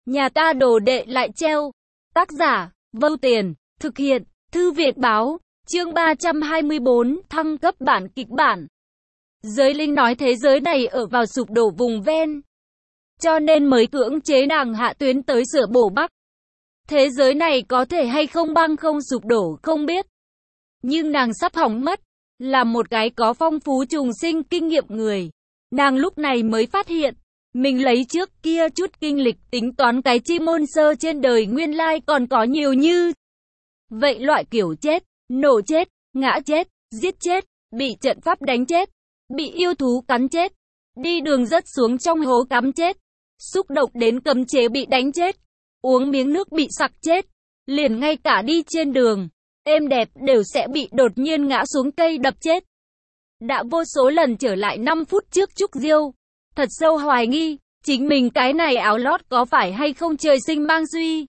Nhà ta đồ đệ lại treo. Tác giả, Vâu Tiền, thực hiện, Thư viện báo, chương 324, thăng cấp bản kịch bản. Giới linh nói thế giới này ở vào sụp đổ vùng ven, cho nên mới cưỡng chế nàng hạ tuyến tới sửa bổ Bắc. Thế giới này có thể hay không băng không sụp đổ không biết, nhưng nàng sắp hỏng mất. Là một cái có phong phú trùng sinh kinh nghiệm người, nàng lúc này mới phát hiện, mình lấy trước kia chút kinh lịch tính toán cái chi môn sơ trên đời nguyên lai còn có nhiều như vậy loại kiểu chết, nổ chết, ngã chết, giết chết, bị trận pháp đánh chết, bị yêu thú cắn chết, đi đường rớt xuống trong hố cắm chết, xúc động đến cấm chế bị đánh chết, uống miếng nước bị sặc chết, liền ngay cả đi trên đường êm đẹp đều sẽ bị đột nhiên ngã xuống cây đập chết. Đã vô số lần trở lại 5 phút trước Trúc Diêu thật sâu hoài nghi, chính mình cái này áo lót có phải hay không trời sinh mang duy,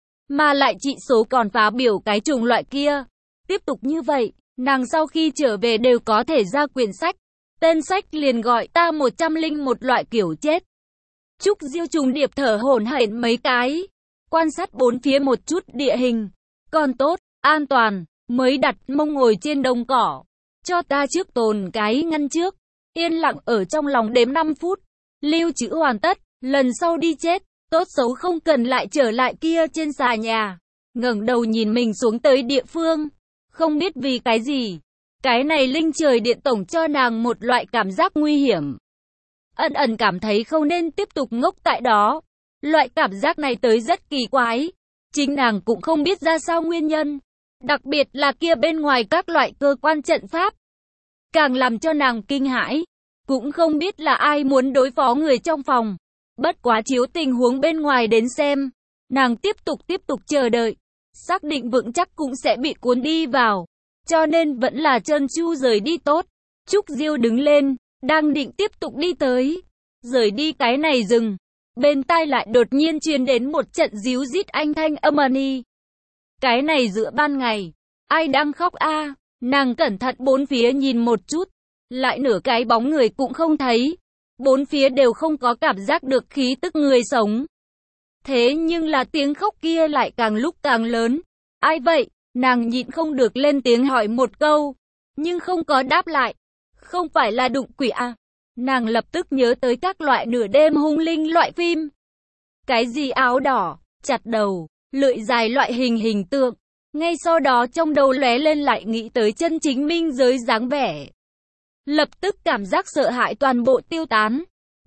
mà lại trị số còn phá biểu cái chủng loại kia. Tiếp tục như vậy, nàng sau khi trở về đều có thể ra quyển sách, tên sách liền gọi ta 101 loại kiểu chết. Trúc Diêu trùng điệp thở hổn hển mấy cái, quan sát bốn phía một chút địa hình, còn tốt, an toàn, mới đặt mông ngồi trên đồng cỏ, cho ta trước tồn cái ngăn trước, yên lặng ở trong lòng đếm 5 phút, lưu trữ hoàn tất, lần sau đi chết, tốt xấu không cần lại trở lại kia trên xà nhà. Ngẩng đầu nhìn mình xuống tới địa phương, không biết vì cái gì, cái này linh trời điện tổng cho nàng một loại cảm giác nguy hiểm. Ẩn ẩn cảm thấy không nên tiếp tục ngốc tại đó, loại cảm giác này tới rất kỳ quái, chính nàng cũng không biết ra sao nguyên nhân. Đặc biệt là kia bên ngoài các loại cơ quan trận pháp, càng làm cho nàng kinh hãi. Cũng không biết là ai muốn đối phó người trong phòng. Bất quá chiếu tình huống bên ngoài đến xem, nàng tiếp tục chờ đợi, xác định vững chắc cũng sẽ bị cuốn đi vào, cho nên vẫn là trơn tru rời đi tốt. Trúc Diêu đứng lên, đang định tiếp tục đi tới, rời đi cái này rừng, bên tai lại đột nhiên truyền đến một trận ríu rít anh thanh âm ầm. Cái này giữa ban ngày, ai đang khóc a? Nàng cẩn thận bốn phía nhìn một chút, lại nửa cái bóng người cũng không thấy, bốn phía đều không có cảm giác được khí tức người sống. Thế nhưng là tiếng khóc kia lại càng lúc càng lớn. Ai vậy? Nàng nhịn không được lên tiếng hỏi một câu, nhưng không có đáp lại. Không phải là đụng quỷ à? Nàng lập tức nhớ tới các loại nửa đêm hung linh loại phim. Cái gì áo đỏ, chặt đầu, lưỡi dài loại hình tượng. Ngay sau đó trong đầu lóe lên lại nghĩ tới chân chính minh giới dáng vẻ. Lập tức cảm giác sợ hãi toàn bộ tiêu tán.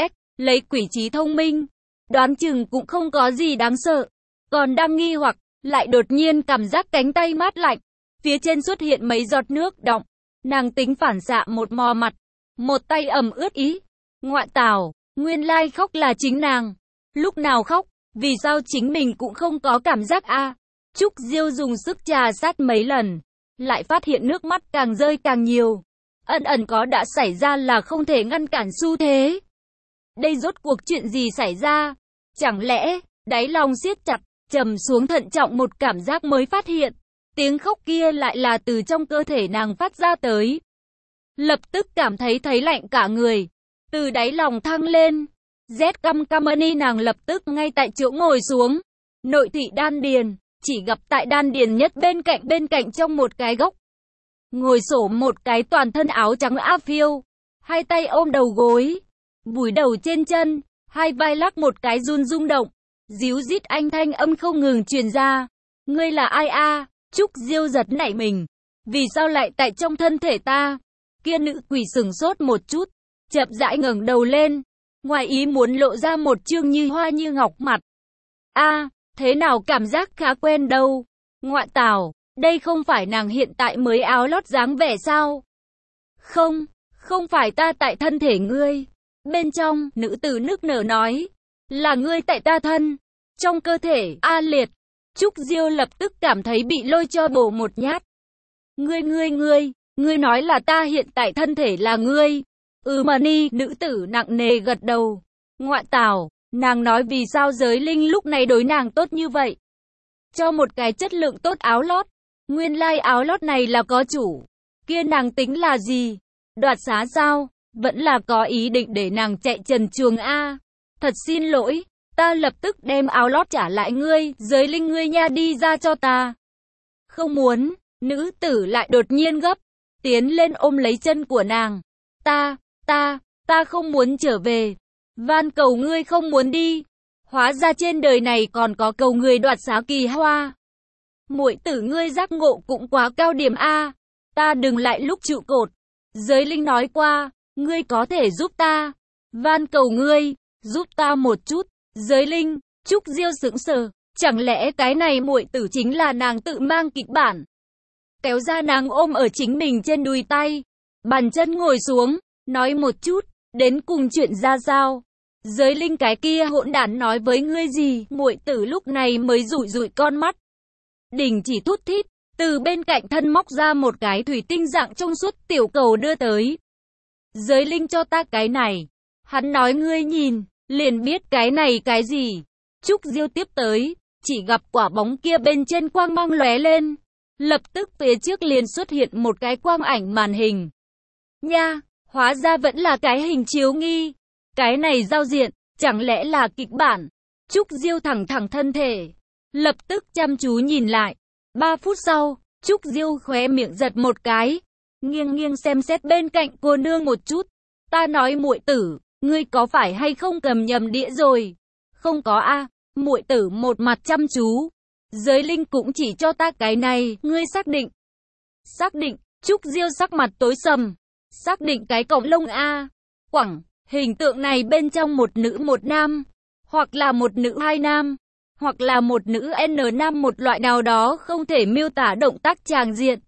Lấy quỷ trí thông minh, đoán chừng cũng không có gì đáng sợ. Còn đang nghi hoặc, lại đột nhiên cảm giác cánh tay mát lạnh. Phía trên xuất hiện mấy giọt nước đọng. Nàng tính phản xạ một mò mặt, một tay ẩm ướt ý. Ngoại tảo, nguyên lai khóc là chính nàng. Lúc nào khóc, vì sao chính mình cũng không có cảm giác a? Trúc Diêu dùng sức trà sát mấy lần, lại phát hiện nước mắt càng rơi càng nhiều. Ẩn ẩn có đã xảy ra là không thể ngăn cản xu thế. Đây rốt cuộc chuyện gì xảy ra? Chẳng lẽ, đáy lòng siết chặt, trầm xuống thận trọng một cảm giác mới phát hiện. Tiếng khóc kia lại là từ trong cơ thể nàng phát ra tới. Lập tức cảm thấy lạnh cả người, từ đáy lòng thăng lên. Rét căm căm nàng lập tức ngay tại chỗ ngồi xuống. Nội thị đan điền, chỉ gặp tại đan điền nhất bên cạnh trong một cái góc. Ngồi xổm một cái toàn thân áo trắng áp phiêu, hai tay ôm đầu gối, búi đầu trên chân, hai vai lắc một cái rung động, ríu rít anh thanh âm không ngừng truyền ra. Ngươi là ai a? Trúc Diêu giật nảy mình, vì sao lại tại trong thân thể ta? Kia nữ quỷ sừng sốt một chút, chậm rãi ngẩng đầu lên, ngoài ý muốn lộ ra một trương như hoa như ngọc mặt. A, thế nào cảm giác khá quen đâu? Ngoại tảo, đây không phải nàng hiện tại mới áo lót dáng vẻ sao? Không phải ta tại thân thể ngươi. Bên trong, nữ tử nức nở nói, là ngươi tại ta thân, trong cơ thể, a liệt. Trúc Diêu lập tức cảm thấy bị lôi cho bổ một nhát. Ngươi nói là ta hiện tại thân thể là ngươi. Nữ tử nặng nề gật đầu. Ngoại tảo, nàng nói vì sao giới linh lúc này đối nàng tốt như vậy. Cho một cái chất lượng tốt áo lót. Nguyên lai áo lót này là có chủ. Kia nàng tính là gì? Đoạt xá sao? Vẫn là có ý định để nàng chạy trần truồng a. Thật xin lỗi, ta lập tức đem áo lót trả lại ngươi, giới linh ngươi nha, đi ra cho ta. Không muốn, nữ tử lại đột nhiên gấp, tiến lên ôm lấy chân của nàng. Ta không muốn trở về. Van cầu ngươi không muốn đi. Hóa ra trên đời này còn có cầu người đoạt xá kỳ hoa. Muội tử ngươi giác ngộ cũng quá cao điểm a. Ta đừng lại lúc trụ cột. Giới linh nói qua, ngươi có thể giúp ta. Van cầu ngươi, giúp ta một chút. Giới linh, Trúc Diêu sững sờ, chẳng lẽ cái này muội tử chính là nàng tự mang kịch bản. Kéo ra nàng ôm ở chính mình trên đùi tay, bàn chân ngồi xuống, nói một chút, đến cùng chuyện ra sao. Giới linh cái kia hỗn đản nói với ngươi gì, muội tử lúc này mới rủi rủi con mắt. Đình chỉ thút thít, từ bên cạnh thân móc ra một cái thủy tinh dạng trong suốt tiểu cầu đưa tới. Giới linh cho ta cái này. Hắn nói ngươi nhìn, liền biết cái này cái gì. Trúc Diêu tiếp tới, chỉ gặp quả bóng kia bên trên quang mang lóe lên. Lập tức phía trước liền xuất hiện một cái quang ảnh màn hình. Nha, hóa ra vẫn là cái hình chiếu nghi. Cái này giao diện, chẳng lẽ là kịch bản. Trúc Diêu thẳng thân thể, lập tức chăm chú nhìn lại. 3 phút sau, Trúc Diêu khóe miệng giật một cái, nghiêng xem xét bên cạnh cô nương một chút. Ta nói muội tử, ngươi có phải hay không cầm nhầm đĩa rồi? Không có a. Muội tử một mặt chăm chú. Giới linh cũng chỉ cho ta cái này, ngươi xác định. Xác định, Trúc Diêu sắc mặt tối sầm. Xác định cái cọng lông a. Quẳng, hình tượng này bên trong một nữ một nam, hoặc là một nữ hai nam, hoặc là một nữ N nam, một loại nào đó không thể miêu tả động tác tràng diện.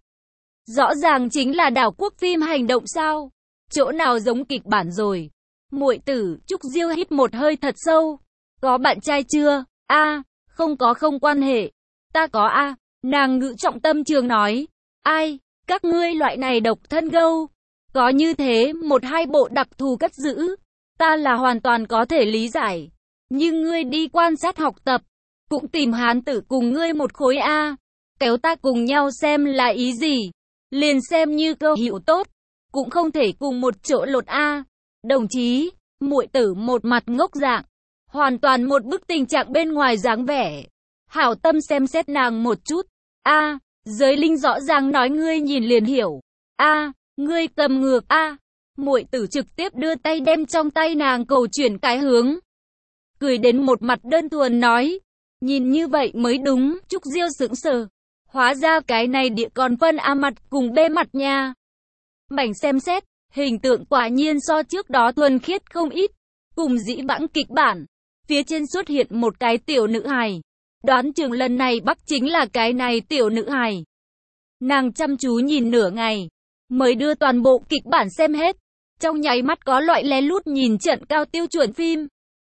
Rõ ràng chính là đảo quốc phim hành động sao? Chỗ nào giống kịch bản rồi? Muội tử, Trúc Diêu hít một hơi thật sâu. Có bạn trai chưa? A, không có, không quan hệ. Ta có a. Nàng ngữ trọng tâm trường nói. Ai, các ngươi loại này độc thân gâu. Có như thế, 1-2 bộ đặc thù cất giữ. Ta là hoàn toàn có thể lý giải. Nhưng ngươi đi quan sát học tập, cũng tìm hán tử cùng ngươi một khối a. Kéo ta cùng nhau xem là ý gì. Liền xem như cơ hiệu tốt, cũng không thể cùng một chỗ lột a. Đồng chí, muội tử một mặt ngốc dạng, hoàn toàn một bức tình trạng bên ngoài dáng vẻ. Hảo tâm xem xét nàng một chút. A, giới linh rõ ràng nói ngươi nhìn liền hiểu. A, ngươi cầm ngược a. Muội tử trực tiếp đưa tay đem trong tay nàng cầu chuyển cái hướng. Cười đến một mặt đơn thuần nói, nhìn như vậy mới đúng. Trúc Diêu sững sờ. Hóa ra cái này địa còn phân A mặt cùng B mặt nha. Mảnh xem xét, hình tượng quả nhiên so trước đó thuần khiết không ít. Cùng dĩ vãng kịch bản, phía trên xuất hiện một cái tiểu nữ hài. Đoán chừng lần này bắt chính là cái này tiểu nữ hài. Nàng chăm chú nhìn nửa ngày, mới đưa toàn bộ kịch bản xem hết. Trong nháy mắt có loại lén lút nhìn trận cao tiêu chuẩn phim.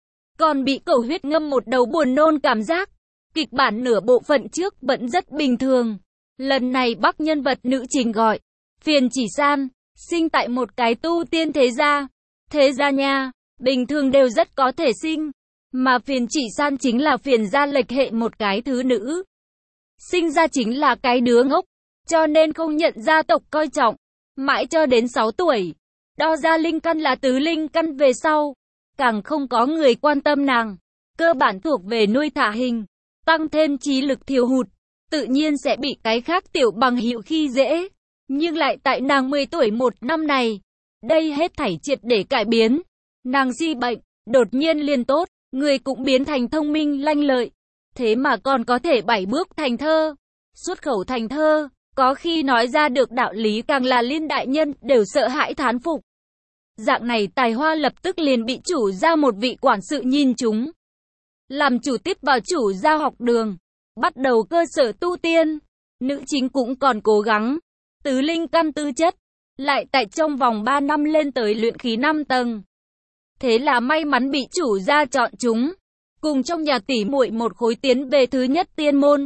Còn bị cầu huyết ngâm một đầu buồn nôn cảm giác. Kịch bản nửa bộ phận trước vẫn rất bình thường. Lần này bắt nhân vật nữ chính gọi Phiền Chỉ San, sinh tại một cái tu tiên thế gia. Thế gia nha, bình thường đều rất có thể sinh. Mà Phiền Chỉ San chính là phiền gia lệch hệ một cái thứ nữ. Sinh ra chính là cái đứa ngốc, cho nên không nhận gia tộc coi trọng. Mãi cho đến 6 tuổi, đo ra linh căn là tứ linh căn về sau. Càng không có người quan tâm nàng. Cơ bản thuộc về nuôi thả hình. Tăng thêm trí lực thiếu hụt, tự nhiên sẽ bị cái khác tiểu bằng hữu khi dễ. Nhưng lại tại nàng 10 tuổi một năm này, đây hết thảy triệt để cải biến. Nàng di bệnh, đột nhiên liền tốt, người cũng biến thành thông minh lanh lợi. Thế mà còn có thể 7 bước thành thơ, xuất khẩu thành thơ, có khi nói ra được đạo lý càng là liên đại nhân đều sợ hãi thán phục. Dạng này tài hoa lập tức liền bị chủ gia một vị quản sự nhìn chúng. Làm chủ tiếp vào chủ gia học đường, bắt đầu cơ sở tu tiên. Nữ chính cũng còn cố gắng, tứ linh căn tư chất, lại tại trong vòng 3 năm lên tới luyện khí 5 tầng. Thế là may mắn bị chủ gia chọn chúng, cùng trong nhà tỷ muội một khối tiến về thứ nhất tiên môn.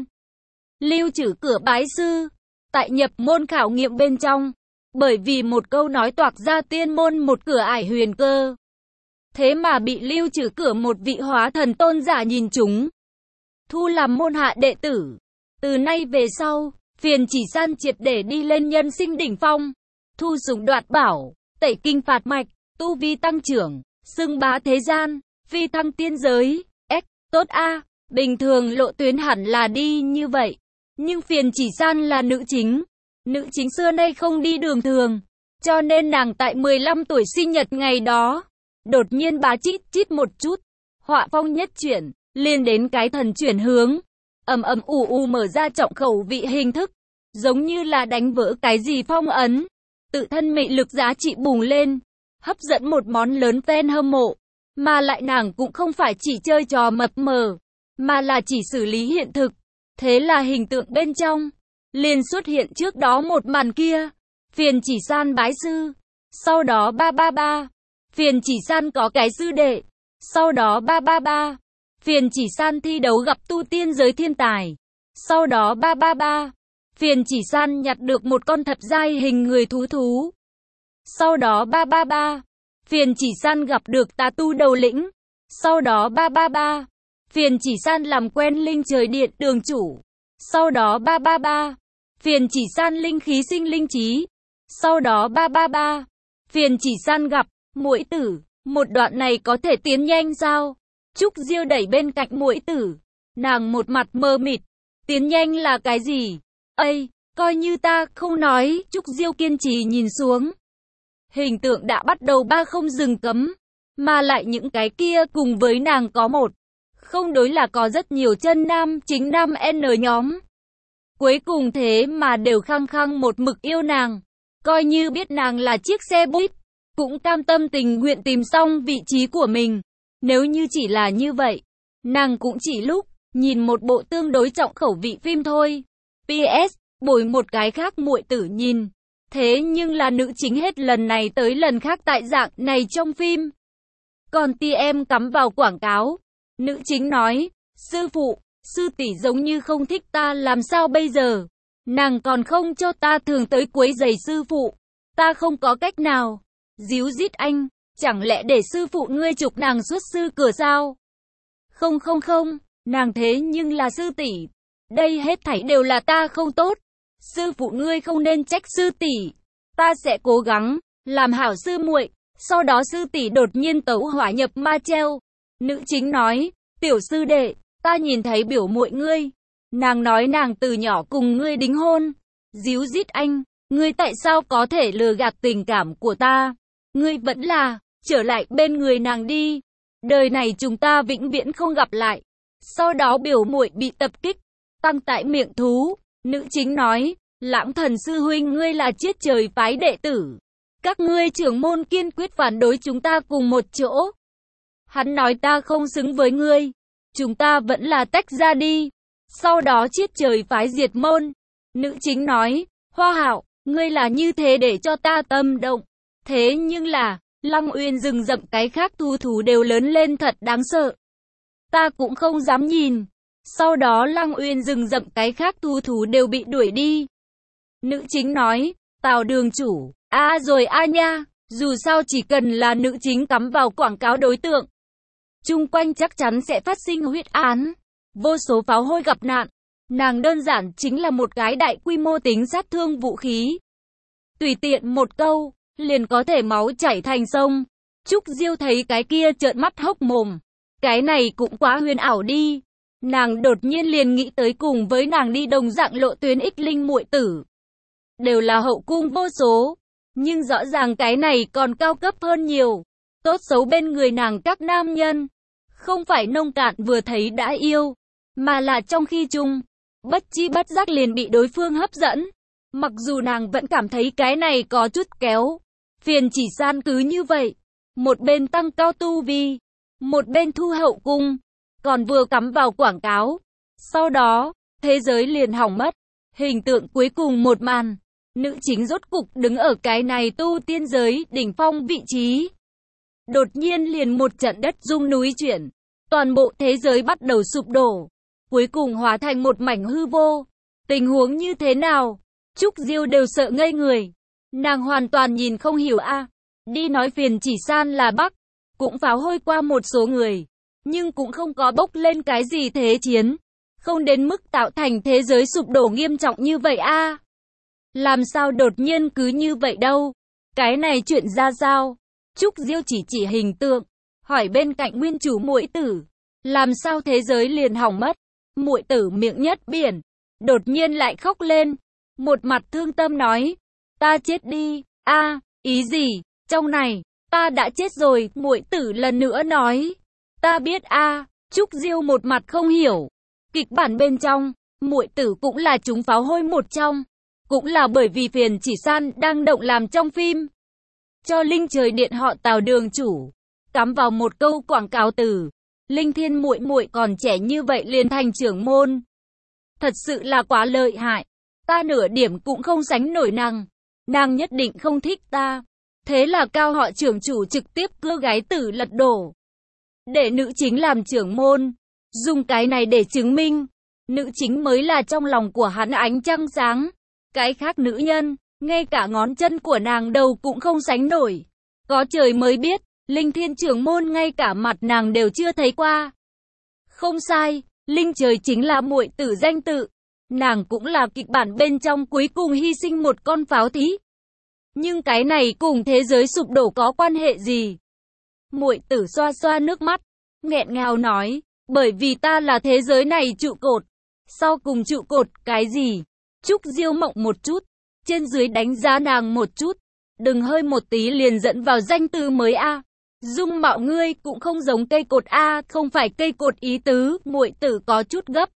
Lưu trừ cửa bái sư, tại nhập môn khảo nghiệm bên trong, bởi vì một câu nói toạc ra tiên môn một cửa ải huyền cơ. Thế mà bị lưu trừ cửa một vị hóa thần tôn giả nhìn chúng, thu làm môn hạ đệ tử. Từ nay về sau, Phiền Chỉ San triệt để đi lên nhân sinh đỉnh phong, thu sủng đoạt bảo, tẩy kinh phạt mạch, tu vi tăng trưởng, xưng bá thế gian, phi thăng tiên giới. Tốt a, bình thường lộ tuyến hẳn là đi như vậy. Nhưng Phiền Chỉ San là nữ chính. Nữ chính xưa nay không đi đường thường. Cho nên nàng tại 15 tuổi sinh nhật ngày đó, đột nhiên bá chít chít một chút. Họa phong nhất chuyển, liền đến cái thần chuyển hướng. Ầm ầm ù ù mở ra trọng khẩu vị hình thức. Giống như là đánh vỡ cái gì phong ấn. Tự thân mị lực giá trị bùng lên. Hấp dẫn một món lớn fan hâm mộ. Mà lại nàng cũng không phải chỉ chơi trò mập mờ, mà là chỉ xử lý hiện thực. Thế là hình tượng bên trong liền xuất hiện trước đó một màn kia. Phiền Chỉ San bái sư. Sau đó 333. Phiền Chỉ San có cái sư đệ. Sau đó 333. Phiền Chỉ San thi đấu gặp tu tiên giới thiên tài. Sau đó 333. Phiền Chỉ San nhặt được một con thập giai hình người thú. Sau đó 333. Phiền Chỉ San gặp được tà tu đầu lĩnh. Sau đó 333. Phiền Chỉ San làm quen linh trời điện đường chủ. Sau đó 333. Phiền Chỉ San linh khí sinh linh trí. Sau đó 333. Phiền Chỉ San gặp muội tử. Một đoạn này có thể tiến nhanh sao? Trúc Diêu đẩy bên cạnh muội tử. Nàng một mặt mơ mịt. Tiến nhanh là cái gì? Ây, coi như ta không nói. Trúc Diêu kiên trì nhìn xuống. Hình tượng đã bắt đầu ba không dừng cấm. Mà lại những cái kia cùng với nàng có một. Không đối là có rất nhiều chân nam chính nam N nhóm. Cuối cùng thế mà đều khăng khăng một mực yêu nàng. Coi như biết nàng là chiếc xe buýt. Cũng cam tâm tình nguyện tìm xong vị trí của mình. Nếu như chỉ là như vậy, nàng cũng chỉ lúc nhìn một bộ tương đối trọng khẩu vị phim thôi. PS, bồi một cái khác muội tử nhìn. Thế nhưng là nữ chính hết lần này tới lần khác tại dạng này trong phim. Còn TM cắm vào quảng cáo. Nữ chính nói, sư phụ, sư tỷ giống như không thích ta làm sao bây giờ. Nàng còn không cho ta thường tới quấy giày sư phụ. Ta không có cách nào. Díu dít anh, chẳng lẽ để sư phụ ngươi trục nàng xuất sư cửa sao? Không, nàng thế nhưng là sư tỷ. Đây hết thảy đều là ta không tốt. Sư phụ ngươi không nên trách sư tỷ. Ta sẽ cố gắng làm hảo sư muội. Sau đó sư tỷ đột nhiên tấu hỏa nhập ma treo. Nữ chính nói, tiểu sư đệ, ta nhìn thấy biểu muội ngươi. Nàng nói nàng từ nhỏ cùng ngươi đính hôn. Díu dít anh, ngươi tại sao có thể lừa gạt tình cảm của ta? Ngươi vẫn là trở lại bên người nàng đi. Đời này chúng ta vĩnh viễn không gặp lại. Sau đó biểu muội bị tập kích, tăng tại miệng thú. Nữ chính nói, Lãng Thần sư huynh ngươi là chiết trời phái đệ tử. Các ngươi trưởng môn kiên quyết phản đối chúng ta cùng một chỗ. Hắn nói ta không xứng với ngươi. Chúng ta vẫn là tách ra đi. Sau đó chiết trời phái diệt môn. Nữ chính nói, Hoa Hạo, ngươi là như thế để cho ta tâm động. Thế nhưng là, Lăng Uyên rừng rậm cái khác thú đều lớn lên thật đáng sợ. Ta cũng không dám nhìn. Sau đó Lăng Uyên rừng rậm cái khác thú đều bị đuổi đi. Nữ chính nói, Tào đường chủ, rồi nha, dù sao chỉ cần là nữ chính cắm vào quảng cáo đối tượng. Chung quanh chắc chắn sẽ phát sinh huyết án. Vô số pháo hôi gặp nạn. Nàng đơn giản chính là một cái đại quy mô tính sát thương vũ khí. Tùy tiện một câu, liền có thể máu chảy thành sông. Trúc Diêu thấy cái kia trợn mắt hốc mồm. Cái này cũng quá huyền ảo đi. Nàng đột nhiên liền nghĩ tới cùng với nàng đi đồng dạng lộ tuyến ích linh muội tử. Đều là hậu cung vô số. Nhưng rõ ràng cái này còn cao cấp hơn nhiều. Tốt xấu bên người nàng các nam nhân. Không phải nông cạn vừa thấy đã yêu. Mà là trong khi chung, bất chi bất giác liền bị đối phương hấp dẫn. Mặc dù nàng vẫn cảm thấy cái này có chút kéo. Phiền Chỉ San cứ như vậy. Một bên tăng cao tu vi. Một bên thu hậu cung. Còn vừa cắm vào quảng cáo. Sau đó, thế giới liền hỏng mất. Hình tượng cuối cùng một màn. Nữ chính rốt cục đứng ở cái này tu tiên giới đỉnh phong vị trí. Đột nhiên liền một trận đất rung núi chuyển. Toàn bộ thế giới bắt đầu sụp đổ. Cuối cùng hóa thành một mảnh hư vô. Tình huống như thế nào? Trúc Diêu đều sợ ngây người. Nàng hoàn toàn nhìn không hiểu Đi nói Phiền Chỉ San là Bắc. Cũng pháo hôi qua một số người. Nhưng cũng không có bốc lên cái gì thế chiến. Không đến mức tạo thành thế giới sụp đổ nghiêm trọng như vậy Làm sao đột nhiên cứ như vậy đâu? Cái này chuyện ra sao? Trúc Diêu chỉ hình tượng. Hỏi bên cạnh nguyên chủ muội tử. làm sao thế giới liền hỏng mất. Muội tử miệng nhất biển, đột nhiên lại khóc lên, một mặt thương tâm nói, ta chết đi, a, ý gì, trong này, ta đã chết rồi, muội tử lần nữa nói, ta biết a. Trúc Diêu một mặt không hiểu, kịch bản bên trong, muội tử cũng là trúng pháo hôi một trong, cũng là bởi vì Phiền Chỉ San đang động làm trong phim, cho Linh Trời Điện họ Tào đường chủ, cắm vào một câu quảng cáo từ, Linh Thiên muội muội còn trẻ như vậy liền thành trưởng môn. Thật sự là quá lợi hại, ta nửa điểm cũng không sánh nổi nàng nhất định không thích ta. Thế là Cao họ trưởng chủ trực tiếp cưa gái tử lật đổ, để nữ chính làm trưởng môn, dùng cái này để chứng minh, nữ chính mới là trong lòng của hắn ánh trăng sáng, cái khác nữ nhân, ngay cả ngón chân của nàng đầu cũng không sánh nổi. Có trời mới biết, Linh Thiên trưởng môn ngay cả mặt nàng đều chưa thấy qua. Không sai, Linh Trời chính là muội tử danh tự, nàng cũng là kịch bản bên trong cuối cùng hy sinh một con pháo thí. Nhưng cái này cùng thế giới sụp đổ có quan hệ gì? Muội tử xoa xoa nước mắt, nghẹn ngào nói, bởi vì ta là thế giới này trụ cột. Sau cùng trụ cột cái gì? Trúc Diêu mộng một chút, trên dưới đánh giá nàng một chút, đừng hơi một tí liền dẫn vào danh từ mới a. Dung mạo ngươi cũng không giống cây cột a, không phải cây cột ý tứ, muội tử có chút gấp.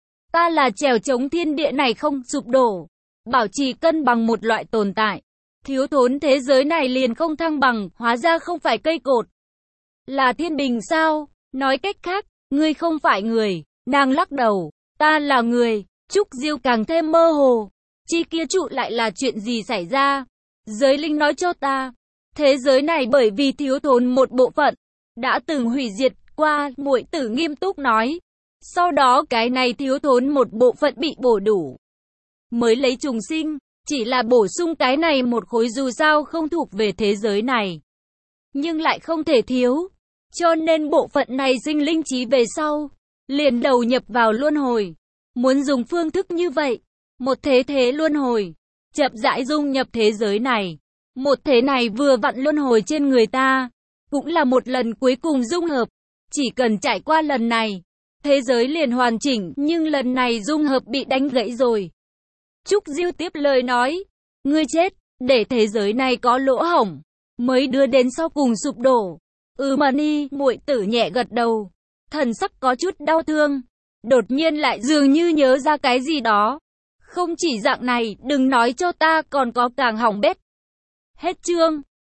Ta là trèo chống thiên địa này không sụp đổ, bảo trì cân bằng một loại tồn tại. Thiếu thốn thế giới này liền không thăng bằng, hóa ra không phải cây cột, là thiên bình sao? Nói cách khác, ngươi không phải người. Nàng lắc đầu, ta là người. Trúc Diêu càng thêm mơ hồ, chi kia trụ lại là chuyện gì xảy ra? Giới linh nói cho ta, thế giới này bởi vì thiếu thốn một bộ phận, đã từng hủy diệt qua, muội tử nghiêm túc nói. Sau đó cái này thiếu thốn một bộ phận bị bổ đủ, mới lấy trùng sinh, chỉ là bổ sung cái này một khối dù sao không thuộc về thế giới này, nhưng lại không thể thiếu. Cho nên bộ phận này sinh linh trí về sau, liền đầu nhập vào luân hồi. Muốn dùng phương thức như vậy, một thế thế luân hồi, chậm rãi dung nhập thế giới này. Một thế này vừa vặn luân hồi trên người ta, cũng là một lần cuối cùng dung hợp. Chỉ cần trải qua lần này, thế giới liền hoàn chỉnh, nhưng lần này dung hợp bị đánh gãy rồi. Trúc Diêu tiếp lời nói, ngươi chết, để thế giới này có lỗ hổng, mới đưa đến sau cùng sụp đổ. Mà ni, muội tử nhẹ gật đầu, thần sắc có chút đau thương, đột nhiên lại dường như nhớ ra cái gì đó. Không chỉ dạng này, đừng nói cho ta còn có càng hỏng bét. Hết chương.